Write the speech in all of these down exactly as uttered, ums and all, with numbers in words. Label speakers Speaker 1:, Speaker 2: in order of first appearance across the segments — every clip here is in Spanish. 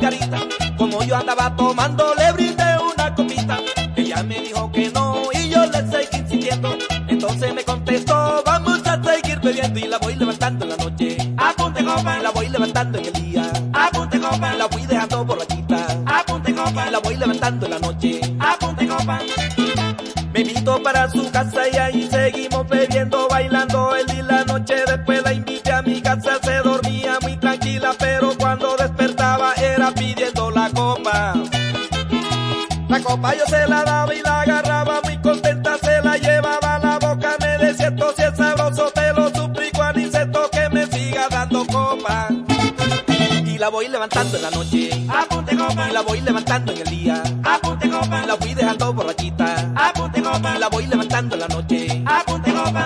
Speaker 1: carita. Como yo andaba tomando, le brindé una copita. Ella me dijo que no y yo le seguí insistiendo. Entonces me contestó, vamos a seguir bebiendo. Y la voy levantando en la noche, apunte copa. Y la voy levantando en el día, apunte copa. La fui dejando borrachita, apunte copa. Y la voy levantando en la noche, apunte copa. Me invitó para su casa y ahí seguimos bebiendo, bailando el y la noche. Después la invité a mi casa, se dormía muy tranquila, pero cuando despertaba era pidiendo la copa. La copa yo se la daba y la agarraba muy contenta, se la llevaba a la boca, me decía esto si es sabroso, te lo suplico al insecto que me siga dando copa. Y la voy levantando en la noche, apunte copa. Y la voy levantando en el día, apunte copa. La fui dejando borrachita, apunte copa. Y la voy levantando en la noche, apunte copa.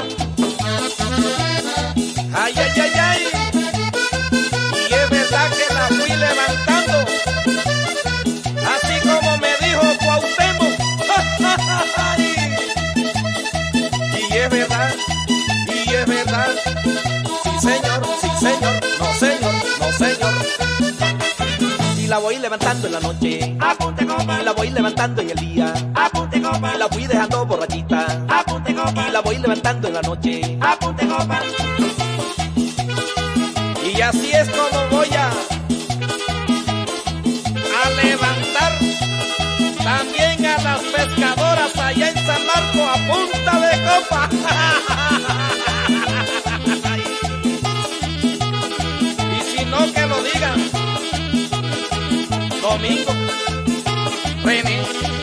Speaker 1: Ay, ay, ay, ay. Y es verdad que la fui levantando, así como me dijo Cuauhtémoc. Y es verdad, y es verdad. Sí señor, sí señor, no señor, no señor. Y la voy levantando en la noche, apunte copa. Y la voy levantando en el día, apunte copa. Y la fui dejando borrachita, apunte copa. Y la voy levantando en la noche, apunte copa. Y así es como voy a, a levantar también a las pescadoras allá en San Marco a punta de copa. Y si no, que lo digan. Domingo, René.